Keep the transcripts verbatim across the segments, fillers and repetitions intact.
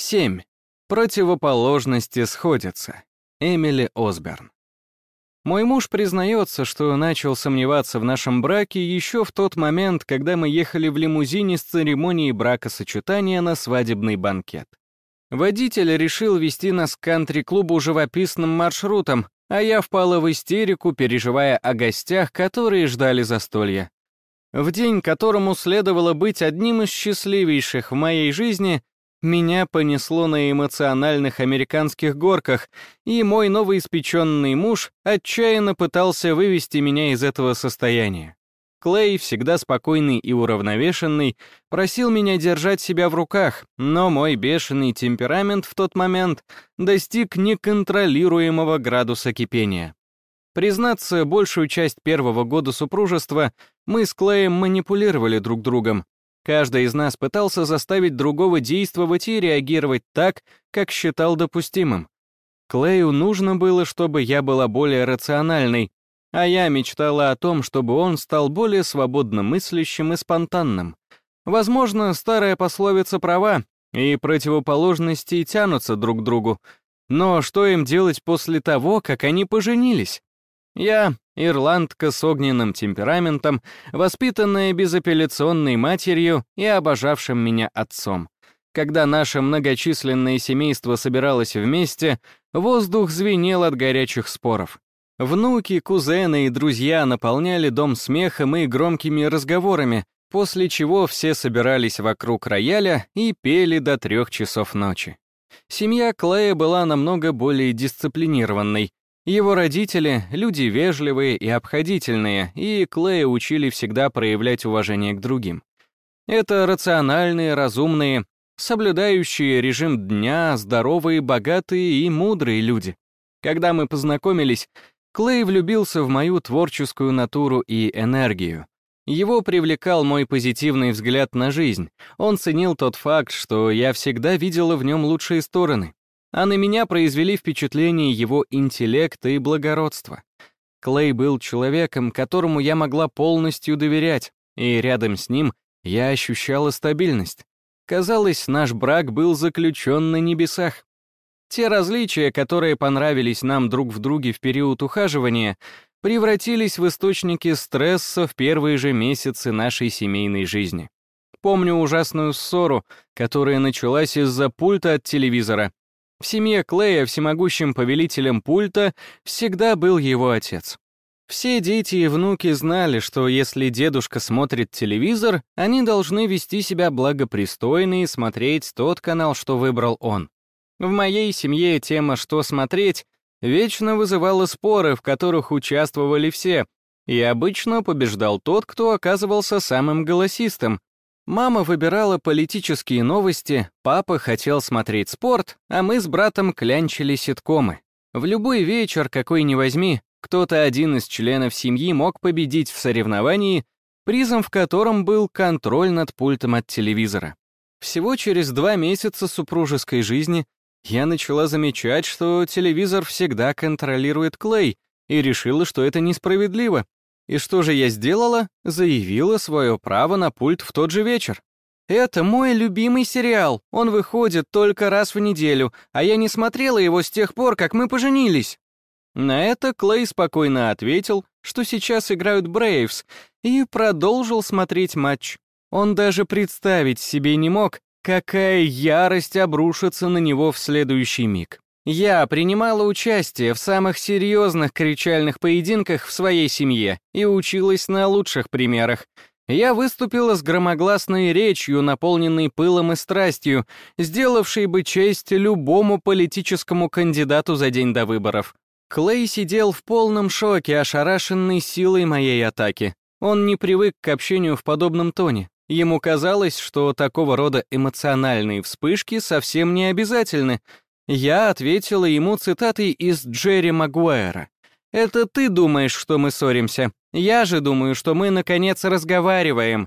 семь. Противоположности сходятся. Эмили Осборн. Мой муж признается, что начал сомневаться в нашем браке еще в тот момент, когда мы ехали в лимузине с церемонией бракосочетания на свадебный банкет. Водитель решил вести нас к кантри-клубу живописным маршрутом, а я впала в истерику, переживая о гостях, которые ждали застолья. В день, которому следовало быть одним из счастливейших в моей жизни, меня понесло на эмоциональных американских горках, и мой новоиспеченный муж отчаянно пытался вывести меня из этого состояния. Клей, всегда спокойный и уравновешенный, просил меня держать себя в руках, но мой бешеный темперамент в тот момент достиг неконтролируемого градуса кипения. Признаться, большую часть первого года супружества мы с Клеем манипулировали друг другом. Каждый из нас пытался заставить другого действовать и реагировать так, как считал допустимым. Клею нужно было, чтобы я была более рациональной, а я мечтала о том, чтобы он стал более свободно мыслящим и спонтанным. Возможно, старая пословица права, и противоположности тянутся друг к другу. Но что им делать после того, как они поженились? Я — ирландка с огненным темпераментом, воспитанная безапелляционной матерью и обожавшим меня отцом. Когда наше многочисленное семейство собиралось вместе, воздух звенел от горячих споров. Внуки, кузены и друзья наполняли дом смехом и громкими разговорами, после чего все собирались вокруг рояля и пели до трех часов ночи. Семья Клея была намного более дисциплинированной. Его родители — люди вежливые и обходительные, и Клея учили всегда проявлять уважение к другим. Это рациональные, разумные, соблюдающие режим дня, здоровые, богатые и мудрые люди. Когда мы познакомились, Клей влюбился в мою творческую натуру и энергию. Его привлекал мой позитивный взгляд на жизнь. Он ценил тот факт, что я всегда видела в нем лучшие стороны. А на меня произвели впечатление его интеллекта и благородства. Клей был человеком, которому я могла полностью доверять, и рядом с ним я ощущала стабильность. Казалось, наш брак был заключен на небесах. Те различия, которые понравились нам друг в друге в период ухаживания, превратились в источники стресса в первые же месяцы нашей семейной жизни. Помню ужасную ссору, которая началась из-за пульта от телевизора. В семье Клея всемогущим повелителем пульта всегда был его отец. Все дети и внуки знали, что если дедушка смотрит телевизор, они должны вести себя благопристойно и смотреть тот канал, что выбрал он. В моей семье тема «что смотреть» вечно вызывала споры, в которых участвовали все, и обычно побеждал тот, кто оказывался самым голосистым. Мама выбирала политические новости, папа хотел смотреть спорт, а мы с братом клянчили ситкомы. В любой вечер, какой ни возьми, кто-то один из членов семьи мог победить в соревновании, призом в котором был контроль над пультом от телевизора. Всего через два месяца супружеской жизни я начала замечать, что телевизор всегда контролирует Клей, и решила, что это несправедливо. И что же я сделала? Заявила свое право на пульт в тот же вечер. «Это мой любимый сериал, он выходит только раз в неделю, а я не смотрела его с тех пор, как мы поженились». На это Клей спокойно ответил, что сейчас играют Брейвс, и продолжил смотреть матч. Он даже представить себе не мог, какая ярость обрушится на него в следующий миг. Я принимала участие в самых серьезных кричальных поединках в своей семье и училась на лучших примерах. Я выступила с громогласной речью, наполненной пылом и страстью, сделавшей бы честь любому политическому кандидату за день до выборов. Клей сидел в полном шоке, ошарашенный силой моей атаки. Он не привык к общению в подобном тоне. Ему казалось, что такого рода эмоциональные вспышки совсем не обязательны. Я ответила ему цитатой из Джерри Магуайра. «Это ты думаешь, что мы ссоримся. Я же думаю, что мы, наконец, разговариваем».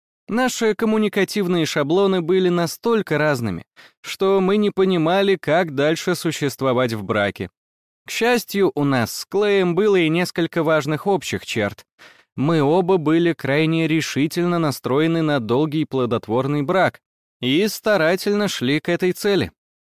Наши коммуникативные шаблоны были настолько разными, что мы не понимали, как дальше существовать в браке. К счастью, у нас с Клеем было и несколько важных общих черт. Мы оба были крайне решительно настроены на долгий плодотворный брак и старательно шли к этой цели.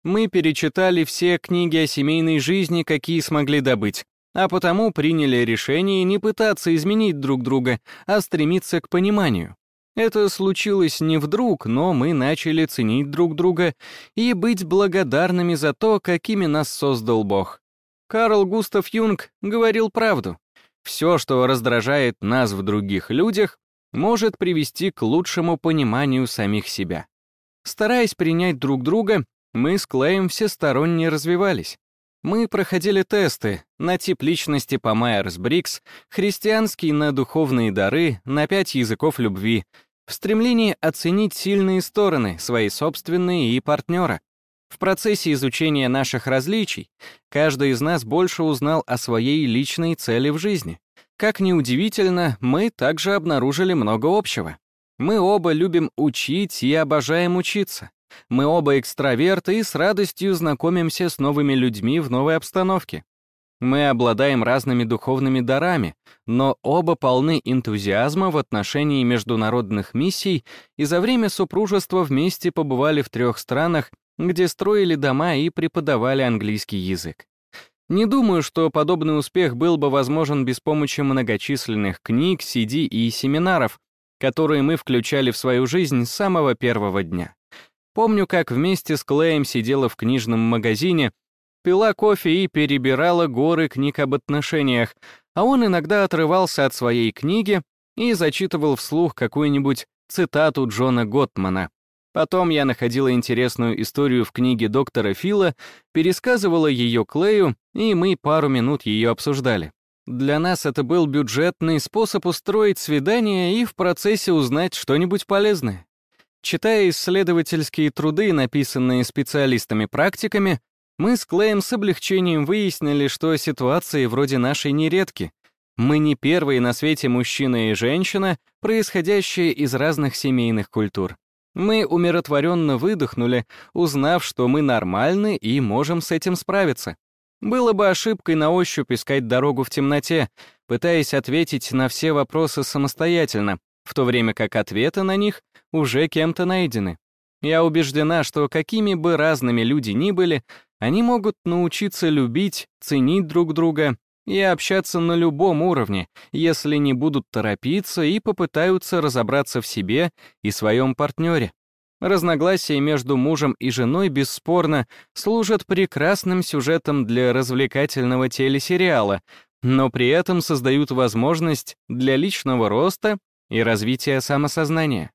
Мы перечитали все книги о семейной жизни, какие смогли добыть, а потому приняли решение не пытаться изменить друг друга, а стремиться к пониманию. Это случилось не вдруг, но мы начали ценить друг друга и быть благодарными за то, какими нас создал Бог. Карл Густав Юнг говорил правду. Все, что раздражает нас в других людях, может привести к лучшему пониманию самих себя. Стараясь принять друг друга, мы с Клеем всесторонне развивались. Мы проходили тесты на тип личности по Майерс-Бриггс, христианский на духовные дары, на пять языков любви, в стремлении оценить сильные стороны, свои собственные и партнера. В процессе изучения наших различий каждый из нас больше узнал о своей личной цели в жизни. Как ни удивительно, мы также обнаружили много общего. Мы оба любим учить и обожаем учиться. Мы оба экстраверты и с радостью знакомимся с новыми людьми в новой обстановке. Мы обладаем разными духовными дарами, но оба полны энтузиазма в отношении международных миссий и за время супружества вместе побывали в трех странах, где строили дома и преподавали английский язык. Не думаю, что подобный успех был бы возможен без помощи многочисленных книг, си ди и семинаров, которые мы включали в свою жизнь с самого первого дня. Помню, как вместе с Клеем сидела в книжном магазине, пила кофе и перебирала горы книг об отношениях, а он иногда отрывался от своей книги и зачитывал вслух какую-нибудь цитату Джона Готтмана. Потом я находила интересную историю в книге доктора Фила, пересказывала ее Клею, и мы пару минут ее обсуждали. Для нас это был бюджетный способ устроить свидание и в процессе узнать что-нибудь полезное. Читая исследовательские труды, написанные специалистами-практиками, мы с Клеем с облегчением выяснили, что ситуации вроде нашей нередки. Мы не первые на свете мужчина и женщина, происходящие из разных семейных культур. Мы умиротворенно выдохнули, узнав, что мы нормальны и можем с этим справиться. Было бы ошибкой на ощупь искать дорогу в темноте, пытаясь ответить на все вопросы самостоятельно, в то время как ответы на них уже кем-то найдены. Я убеждена, что какими бы разными люди ни были, они могут научиться любить, ценить друг друга и общаться на любом уровне, если не будут торопиться и попытаются разобраться в себе и своем партнере. Разногласия между мужем и женой бесспорно служат прекрасным сюжетом для развлекательного телесериала, но при этом создают возможность для личного роста и развития самосознания.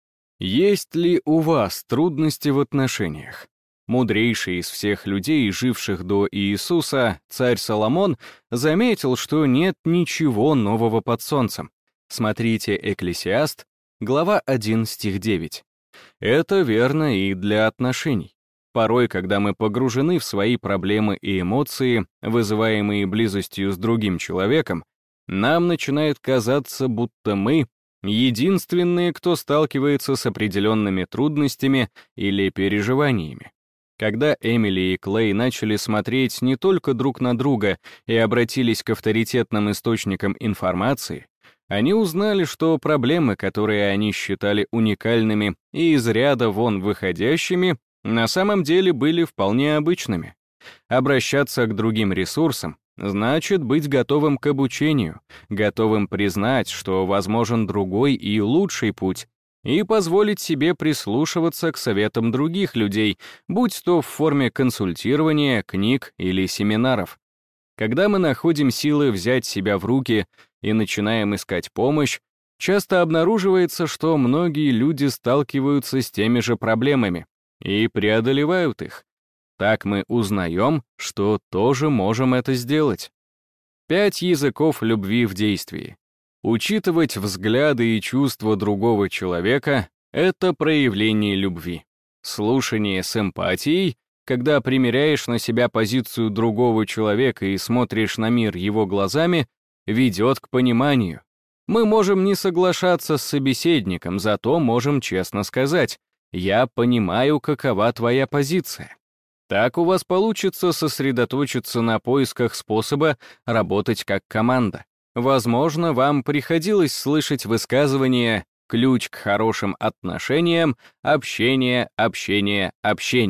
Есть ли у вас трудности в отношениях? Мудрейший из всех людей, живших до Иисуса, царь Соломон, заметил, что нет ничего нового под солнцем. Смотрите Экклесиаст, глава один, стих девять. Это верно и для отношений. Порой, когда мы погружены в свои проблемы и эмоции, вызываемые близостью с другим человеком, нам начинает казаться, будто мы — единственные, кто сталкивается с определенными трудностями или переживаниями. Когда Эмили и Клей начали смотреть не только друг на друга и обратились к авторитетным источникам информации, они узнали, что проблемы, которые они считали уникальными и из ряда вон выходящими, на самом деле были вполне обычными. Обращаться к другим ресурсам значит быть готовым к обучению, готовым признать, что возможен другой и лучший путь, и позволить себе прислушиваться к советам других людей, будь то в форме консультирования, книг или семинаров. Когда мы находим силы взять себя в руки и начинаем искать помощь, часто обнаруживается, что многие люди сталкиваются с теми же проблемами и преодолевают их. Так мы узнаем, что тоже можем это сделать. Пять языков любви в действии. Учитывать взгляды и чувства другого человека — это проявление любви. Слушание с эмпатией, когда примеряешь на себя позицию другого человека и смотришь на мир его глазами, ведет к пониманию. Мы можем не соглашаться с собеседником, зато можем честно сказать: «Я понимаю, какова твоя позиция». Так у вас получится сосредоточиться на поисках способа работать как команда. Возможно, вам приходилось слышать высказывание «ключ к хорошим отношениям — общение, общение, общение».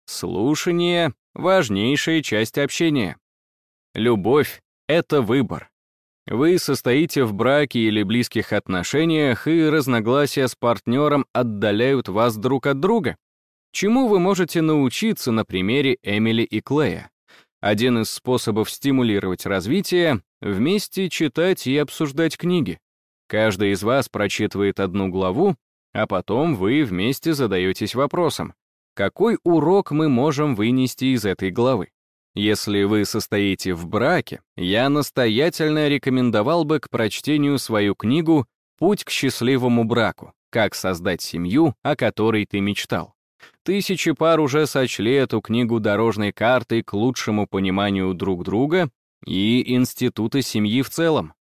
Слушание — важнейшая часть общения. Любовь — это выбор. Вы состоите в браке или близких отношениях, и разногласия с партнером отдаляют вас друг от друга. Чему вы можете научиться на примере Эмили и Клея? Один из способов стимулировать развитие — вместе читать и обсуждать книги. Каждый из вас прочитывает одну главу, а потом вы вместе задаетесь вопросом, какой урок мы можем вынести из этой главы? Если вы состоите в браке, я настоятельно рекомендовал бы к прочтению свою книгу «Путь к счастливому браку. Как создать семью, о которой ты мечтал». Тысячи пар уже сочли эту книгу дорожной картой к лучшему пониманию друг друга и института семьи в целом.